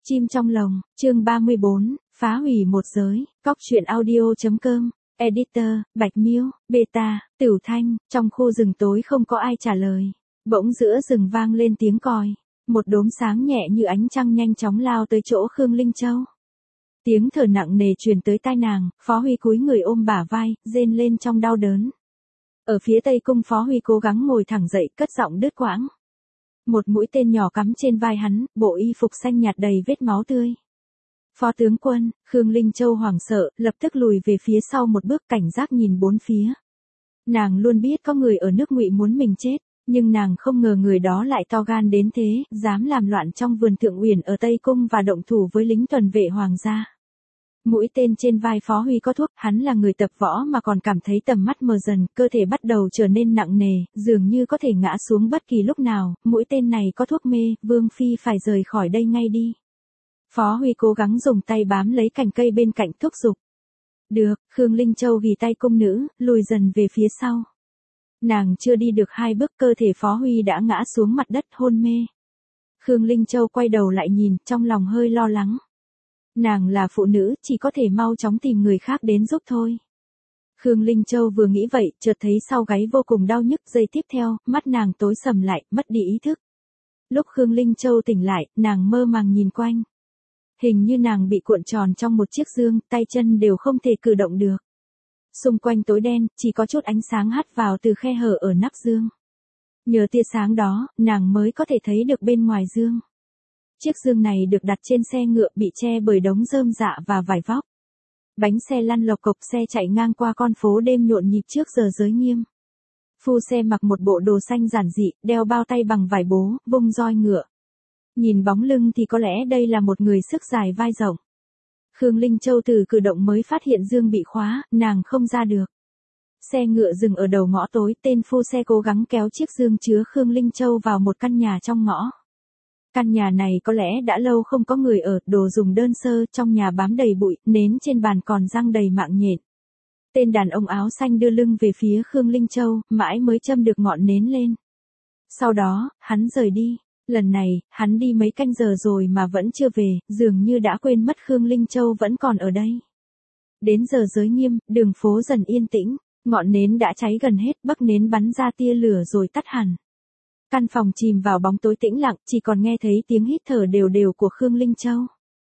Chim trong lồng, chương 34, phá hủy một giới, Cóc truyện audio.com, editor, Bạch Miêu, Beta, Tửu Thanh, trong khu rừng tối không có ai trả lời. Bỗng giữa rừng vang lên tiếng còi, một đốm sáng nhẹ như ánh trăng nhanh chóng lao tới chỗ Khương Linh Châu. Tiếng thở nặng nề truyền tới tai nàng, Phó Huy cúi người ôm bả vai, rên lên trong đau đớn. Ở phía tây cung Phó Huy cố gắng ngồi thẳng dậy, cất giọng đứt quãng. Một mũi tên nhỏ cắm trên vai hắn, bộ y phục xanh nhạt đầy vết máu tươi. Phó tướng quân, Khương Linh Châu hoảng sợ, lập tức lùi về phía sau một bước, cảnh giác nhìn bốn phía. Nàng luôn biết có người ở nước Ngụy muốn mình chết, nhưng nàng không ngờ người đó lại to gan đến thế, dám làm loạn trong vườn Thượng Uyển ở Tây Cung và động thủ với lính tuần vệ hoàng gia. Mũi tên trên vai Phó Huy có thuốc, hắn là người tập võ mà còn cảm thấy tầm mắt mờ dần, cơ thể bắt đầu trở nên nặng nề, dường như có thể ngã xuống bất kỳ lúc nào, mũi tên này có thuốc mê, Vương Phi phải rời khỏi đây ngay đi. Phó Huy cố gắng dùng tay bám lấy cành cây bên cạnh thúc giục. Được, Khương Linh Châu ghì tay cung nữ, lùi dần về phía sau. Nàng chưa đi được 2 bước, cơ thể Phó Huy đã ngã xuống mặt đất hôn mê. Khương Linh Châu quay đầu lại nhìn, trong lòng hơi lo lắng. Nàng là phụ nữ, chỉ có thể mau chóng tìm người khác đến giúp thôi. Khương Linh Châu vừa nghĩ vậy, chợt thấy sau gáy vô cùng đau nhức, giây tiếp theo, mắt nàng tối sầm lại, mất đi ý thức. Lúc Khương Linh Châu tỉnh lại, nàng mơ màng nhìn quanh. Hình như nàng bị cuộn tròn trong một chiếc dương, tay chân đều không thể cử động được. Xung quanh tối đen, chỉ có chút ánh sáng hắt vào từ khe hở ở nắp dương. Nhờ tia sáng đó, nàng mới có thể thấy được bên ngoài dương. Chiếc dương này được đặt trên xe ngựa bị che bởi đống rơm rạ và vải vóc. Bánh xe lăn lộc cộc, xe chạy ngang qua con phố đêm nhộn nhịp trước giờ giới nghiêm. Phu xe mặc một bộ đồ xanh giản dị, đeo bao tay bằng vải bố, vung roi ngựa. Nhìn bóng lưng thì có lẽ đây là một người sức dài vai rộng. Khương Linh Châu từ cử động mới phát hiện dương bị khóa, nàng không ra được. Xe ngựa dừng ở đầu ngõ tối, tên phu xe cố gắng kéo chiếc dương chứa Khương Linh Châu vào một căn nhà trong ngõ. Căn nhà này có lẽ đã lâu không có người ở, đồ dùng đơn sơ, trong nhà bám đầy bụi, nến trên bàn còn răng đầy mạng nhện. Tên đàn ông áo xanh đưa lưng về phía Khương Linh Châu, mãi mới châm được ngọn nến lên. Sau đó, hắn rời đi. Lần này, hắn đi mấy canh giờ rồi mà vẫn chưa về, dường như đã quên mất Khương Linh Châu vẫn còn ở đây. Đến giờ giới nghiêm, đường phố dần yên tĩnh, ngọn nến đã cháy gần hết, bấc nến bắn ra tia lửa rồi tắt hẳn. Căn phòng chìm vào bóng tối tĩnh lặng, chỉ còn nghe thấy tiếng hít thở đều đều của Khương Linh Châu.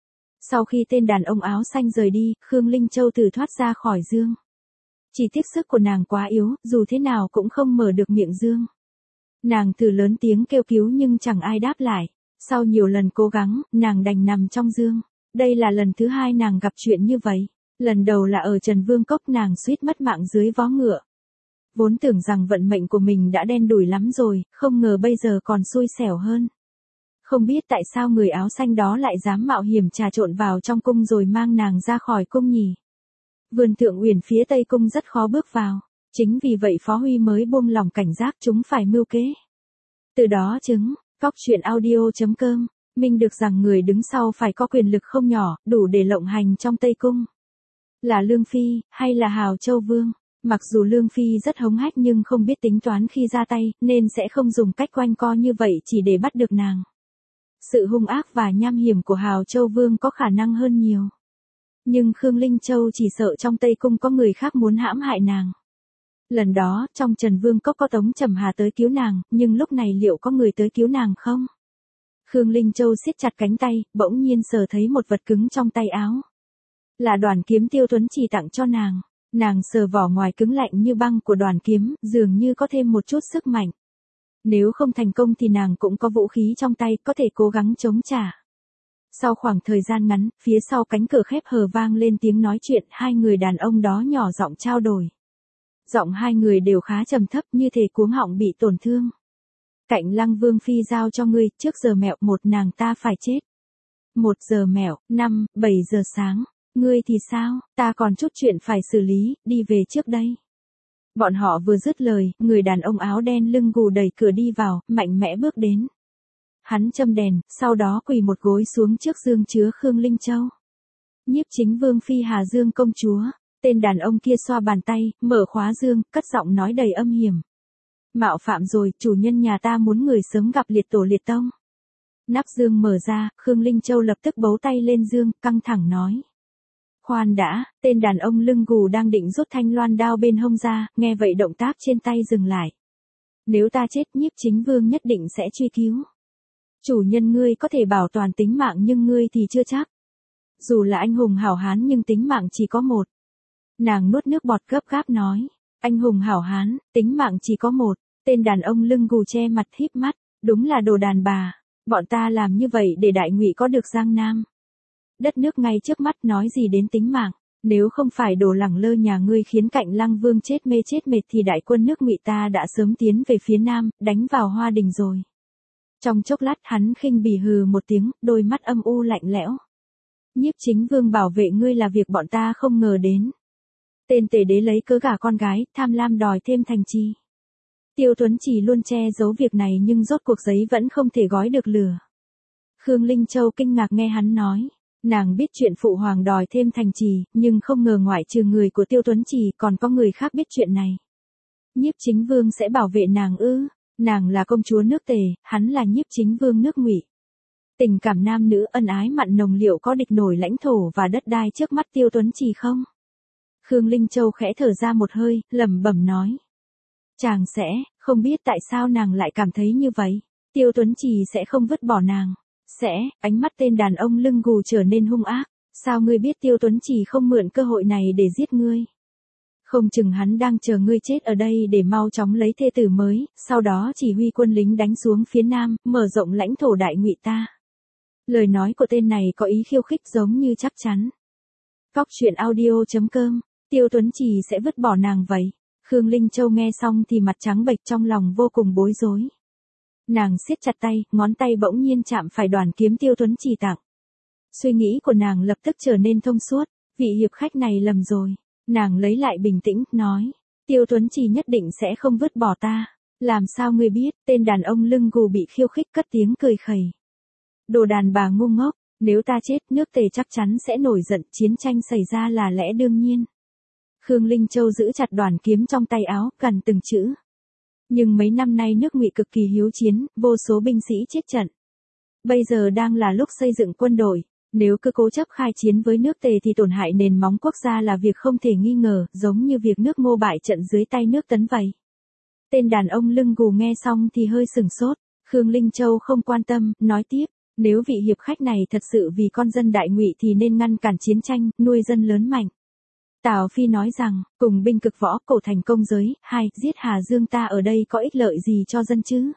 Sau khi tên đàn ông áo xanh rời đi, Khương Linh Châu thử thoát ra khỏi dương. Chỉ tiếc sức của nàng quá yếu, dù thế nào cũng không mở được miệng dương. Nàng thử lớn tiếng kêu cứu nhưng chẳng ai đáp lại. Sau nhiều lần cố gắng, nàng đành nằm trong dương. Đây là lần thứ 2 nàng gặp chuyện như vậy. Lần đầu là ở Trần Vương Cốc, nàng suýt mất mạng dưới vó ngựa. Vốn tưởng rằng vận mệnh của mình đã đen đủi lắm rồi, không ngờ bây giờ còn xui xẻo hơn. Không biết tại sao người áo xanh đó lại dám mạo hiểm trà trộn vào trong cung rồi mang nàng ra khỏi cung nhỉ. Vườn Thượng Uyển phía Tây Cung rất khó bước vào. Chính vì vậy Phó Huy mới buông lỏng cảnh giác, chúng phải mưu kế. Từ đó Cóc truyện audio.com, minh được rằng người đứng sau phải có quyền lực không nhỏ, đủ để lộng hành trong Tây Cung. Là Lương Phi, hay là Hào Châu Vương? Mặc dù Lương Phi rất hống hách nhưng không biết tính toán khi ra tay, nên sẽ không dùng cách quanh co như vậy chỉ để bắt được nàng. Sự hung ác và nham hiểm của Hào Châu Vương có khả năng hơn nhiều. Nhưng Khương Linh Châu chỉ sợ trong Tây Cung có người khác muốn hãm hại nàng. Lần đó, trong Trần Vương Cốc có Tống Trầm Hà tới cứu nàng, nhưng lúc này liệu có người tới cứu nàng không? Khương Linh Châu siết chặt cánh tay, bỗng nhiên sờ thấy một vật cứng trong tay áo. Là đoàn kiếm Tiêu Tuấn Chỉ tặng cho nàng. Nàng sờ vỏ ngoài cứng lạnh như băng của đoàn kiếm, dường như có thêm một chút sức mạnh. Nếu không thành công thì nàng cũng có vũ khí trong tay, có thể cố gắng chống trả. Sau khoảng thời gian ngắn, phía sau cánh cửa khép hờ vang lên tiếng nói chuyện, 2 người đàn ông đó nhỏ giọng trao đổi. Giọng 2 người đều khá trầm thấp, như thể cuống họng bị tổn thương. Cạnh Lăng Vương Phi giao cho ngươi, trước giờ mẹo 1 nàng ta phải chết. 1 giờ mẹo, 5, 7 giờ sáng. Ngươi thì sao, ta còn chút chuyện phải xử lý, đi về trước đây. Bọn họ vừa dứt lời, người đàn ông áo đen lưng gù đẩy cửa đi vào, mạnh mẽ bước đến. Hắn châm đèn, sau đó quỳ một gối xuống trước dương chứa Khương Linh Châu. Nhiếp chính Vương Phi Hà Dương công chúa. Tên đàn ông kia xoa bàn tay, mở khóa dương, cất giọng nói đầy âm hiểm. Mạo phạm rồi, chủ nhân nhà ta muốn người sớm gặp liệt tổ liệt tông. Nắp dương mở ra, Khương Linh Châu lập tức bấu tay lên dương, căng thẳng nói. Khoan đã, tên đàn ông lưng gù đang định rút thanh loan đao bên hông ra, nghe vậy động tác trên tay dừng lại. Nếu ta chết, Nhiếp Chính Vương nhất định sẽ truy cứu. Chủ nhân ngươi có thể bảo toàn tính mạng nhưng ngươi thì chưa chắc. Dù là anh hùng hảo hán nhưng tính mạng chỉ có một. Nàng nuốt nước bọt gấp gáp nói. Anh hùng hảo hán, tính mạng chỉ có một. Tên đàn ông lưng gù che mặt híp mắt. Đúng là đồ đàn bà. Bọn ta làm như vậy để Đại Ngụy có được Giang Nam. Đất nước ngay trước mắt nói gì đến tính mạng. Nếu không phải đồ lẳng lơ nhà ngươi khiến Cạnh Lăng Vương chết mê chết mệt thì đại quân nước Ngụy ta đã sớm tiến về phía nam, đánh vào Hoa Đình rồi. Trong chốc lát hắn khinh bỉ hừ một tiếng, đôi mắt âm u lạnh lẽo. Nhiếp Chính Vương bảo vệ ngươi là việc bọn ta không ngờ đến. Tên tể đế lấy cớ gả con gái, tham lam đòi thêm thành trì. Tiêu Tuấn Chỉ luôn che giấu việc này nhưng rốt cuộc giấy vẫn không thể gói được lửa. Khương Linh Châu kinh ngạc nghe hắn nói. Nàng biết chuyện phụ hoàng đòi thêm thành trì, nhưng không ngờ ngoại trừ người của Tiêu Tuấn Chỉ còn có người khác biết chuyện này. Nhiếp Chính Vương sẽ bảo vệ nàng ư? Nàng là công chúa nước Tề, hắn là Nhiếp Chính Vương nước Ngụy. Tình cảm nam nữ ân ái mặn nồng liệu có địch nổi lãnh thổ và đất đai trước mắt Tiêu Tuấn Chỉ không? Khương Linh Châu khẽ thở ra một hơi, lẩm bẩm nói. Chàng sẽ, không biết tại sao nàng lại cảm thấy như vậy. Tiêu Tuấn Chỉ sẽ không vứt bỏ nàng. Sẽ, ánh mắt tên đàn ông lưng gù trở nên hung ác. Sao ngươi biết Tiêu Tuấn Chỉ không mượn cơ hội này để giết ngươi? Không chừng hắn đang chờ ngươi chết ở đây để mau chóng lấy thê tử mới, sau đó chỉ huy quân lính đánh xuống phía nam, mở rộng lãnh thổ Đại Ngụy ta. Lời nói của tên này có ý khiêu khích giống như chắc chắn. Cóc truyện audio.com, Tiêu Tuấn Chỉ sẽ vứt bỏ nàng vậy. Khương Linh Châu nghe xong thì mặt trắng bệch trong lòng vô cùng bối rối. Nàng siết chặt tay, ngón tay bỗng nhiên chạm phải đoàn kiếm Tiêu Tuấn Chỉ tặng. Suy nghĩ của nàng lập tức trở nên thông suốt, vị hiệp khách này lầm rồi. Nàng lấy lại bình tĩnh, nói. Tiêu Tuấn Chỉ nhất định sẽ không vứt bỏ ta. Làm sao ngươi biết? Tên đàn ông lưng gù bị khiêu khích cất tiếng cười khẩy. Đồ đàn bà ngu ngốc, nếu ta chết nước Tề chắc chắn sẽ nổi giận, chiến tranh xảy ra là lẽ đương nhiên. Khương Linh Châu giữ chặt đoàn kiếm trong tay áo, gần từng chữ. Nhưng mấy năm nay nước Ngụy cực kỳ hiếu chiến, vô số binh sĩ chết trận. Bây giờ đang là lúc xây dựng quân đội. Nếu cứ cố chấp khai chiến với nước Tề thì tổn hại nền móng quốc gia là việc không thể nghi ngờ, giống như việc nước Ngô bại trận dưới tay nước Tấn vậy. Tên đàn ông lưng gù nghe xong thì hơi sửng sốt. Khương Linh Châu không quan tâm, nói tiếp. Nếu vị hiệp khách này thật sự vì con dân Đại Ngụy thì nên ngăn cản chiến tranh, nuôi dân lớn mạnh. Tào Phi nói rằng, cùng binh cực võ, cổ thành công giới, 2, giết Hà Dương ta ở đây có ích lợi gì cho dân chứ?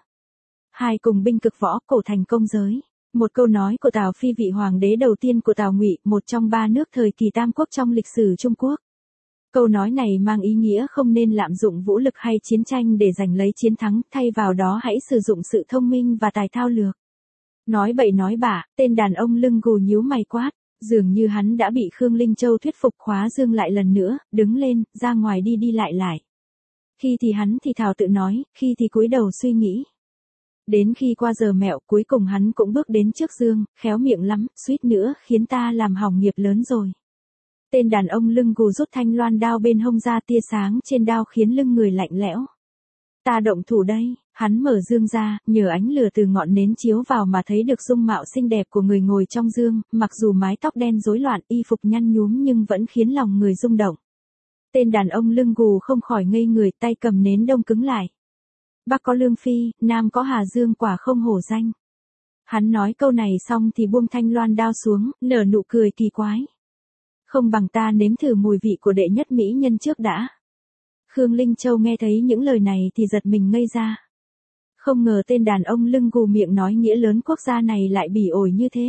2, cùng binh cực võ, cổ thành công giới. Một câu nói của Tào Phi vị hoàng đế đầu tiên của Tào Ngụy, một trong 3 nước thời kỳ Tam Quốc trong lịch sử Trung Quốc. Câu nói này mang ý nghĩa không nên lạm dụng vũ lực hay chiến tranh để giành lấy chiến thắng, thay vào đó hãy sử dụng sự thông minh và tài thao lược. Nói bậy nói bạ, tên đàn ông lưng gù nhíu mày quát, dường như hắn đã bị Khương Linh Châu thuyết phục khóa dương lại lần nữa, đứng lên, ra ngoài đi đi lại lại. Khi thì hắn thì thào tự nói, khi thì cúi đầu suy nghĩ. Đến khi qua giờ mẹo cuối cùng hắn cũng bước đến trước dương, khéo miệng lắm, suýt nữa khiến ta làm hỏng nghiệp lớn rồi. Tên đàn ông lưng gù rút thanh loan đao bên hông ra, tia sáng trên đao khiến lưng người lạnh lẽo. Ta động thủ đây, hắn mở dương ra, nhờ ánh lửa từ ngọn nến chiếu vào mà thấy được dung mạo xinh đẹp của người ngồi trong dương, mặc dù mái tóc đen rối loạn, y phục nhăn nhúm nhưng vẫn khiến lòng người rung động. Tên đàn ông lưng gù không khỏi ngây người, tay cầm nến đông cứng lại. Bắc có Lương Phi, Nam có Hà Dương, quả không hổ danh. Hắn nói câu này xong thì buông thanh loan đao xuống, nở nụ cười kỳ quái. Không bằng ta nếm thử mùi vị của đệ nhất mỹ nhân trước đã. Khương Linh Châu nghe thấy những lời này thì giật mình ngây ra. Không ngờ tên đàn ông lưng gù miệng nói nghĩa lớn quốc gia này lại bỉ ổi như thế.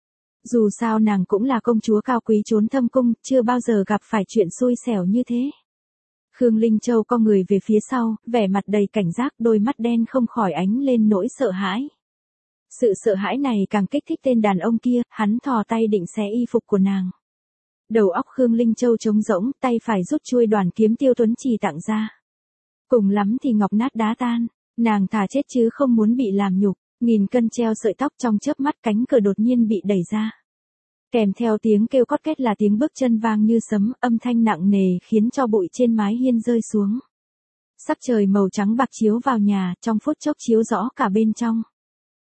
Dù sao nàng cũng là công chúa cao quý trốn thâm cung, chưa bao giờ gặp phải chuyện xui xẻo như thế. Khương Linh Châu co người về phía sau, vẻ mặt đầy cảnh giác, đôi mắt đen không khỏi ánh lên nỗi sợ hãi. Sự sợ hãi này càng kích thích tên đàn ông kia, hắn thò tay định xé y phục của nàng. Đầu óc Khương Linh Châu trống rỗng, tay phải rút chuôi đoàn kiếm Tiêu Tuấn Chỉ tặng ra. Cùng lắm thì ngọc nát đá tan, nàng thà chết chứ không muốn bị làm nhục. Nghìn cân treo sợi tóc, trong chớp mắt cánh cửa đột nhiên bị đẩy ra. Kèm theo tiếng kêu cót két là tiếng bước chân vang như sấm, âm thanh nặng nề khiến cho bụi trên mái hiên rơi xuống. Sắc trời màu trắng bạc chiếu vào nhà, trong phút chốc chiếu rõ cả bên trong.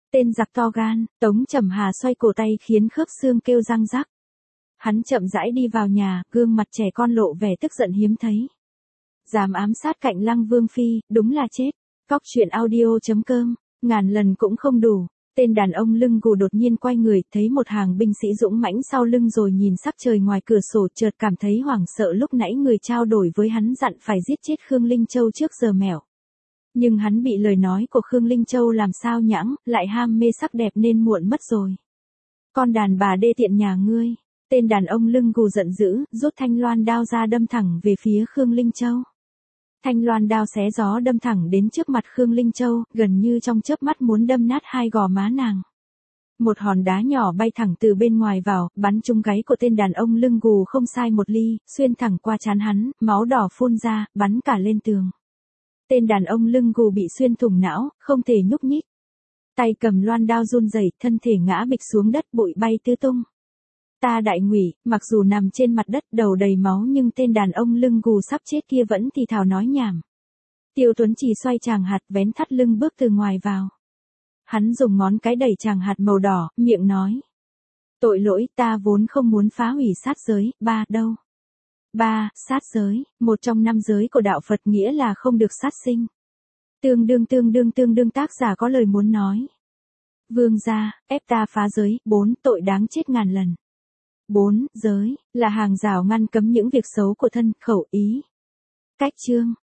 Tên giặc to gan, Tống Trầm Hà xoay cổ tay khiến khớp xương kêu răng rắc. Hắn chậm rãi đi vào nhà, gương mặt trẻ con lộ vẻ tức giận hiếm thấy. Dám ám sát cạnh Lăng Vương phi, đúng là chết. Cóc truyện audio.com, ngàn lần cũng không đủ. Tên đàn ông lưng gù đột nhiên quay người, thấy một hàng binh sĩ dũng mãnh sau lưng rồi nhìn sắc trời ngoài cửa sổ, chợt cảm thấy hoảng sợ. Lúc nãy người trao đổi với hắn dặn phải giết chết Khương Linh Châu trước giờ mẹo. Nhưng hắn bị lời nói của Khương Linh Châu làm sao nhãng, lại ham mê sắc đẹp nên muộn mất rồi. Con đàn bà đê tiện nhà ngươi. Tên đàn ông lưng gù giận dữ, rút thanh loan đao ra đâm thẳng về phía Khương Linh Châu. Thanh loan đao xé gió đâm thẳng đến trước mặt Khương Linh Châu, gần như trong chớp mắt muốn đâm nát hai gò má nàng. Một hòn đá nhỏ bay thẳng từ bên ngoài vào, bắn trúng gáy của tên đàn ông lưng gù không sai một ly, xuyên thẳng qua trán hắn, máu đỏ phun ra, bắn cả lên tường. Tên đàn ông lưng gù bị xuyên thủng não, không thể nhúc nhích. Tay cầm loan đao run rẩy, thân thể ngã bịch xuống đất, bụi bay tứ tung. Ta đại ngụy, mặc dù nằm trên mặt đất đầu đầy máu nhưng tên đàn ông lưng gù sắp chết kia vẫn thì thào nói nhảm. Tiêu Tuấn Chỉ xoay chàng hạt vén thắt lưng bước từ ngoài vào. Hắn dùng ngón cái đẩy chàng hạt màu đỏ, miệng nói. Tội lỗi, ta vốn không muốn phá hủy sát giới, ba đâu. Ba, sát giới, một trong 5 giới của đạo Phật nghĩa là không được sát sinh. Tương đương tác giả có lời muốn nói. Vương gia, ép ta phá giới, 4, tội đáng chết ngàn lần. 4. Giới, là hàng rào ngăn cấm những việc xấu của thân, khẩu, ý. Cách chương.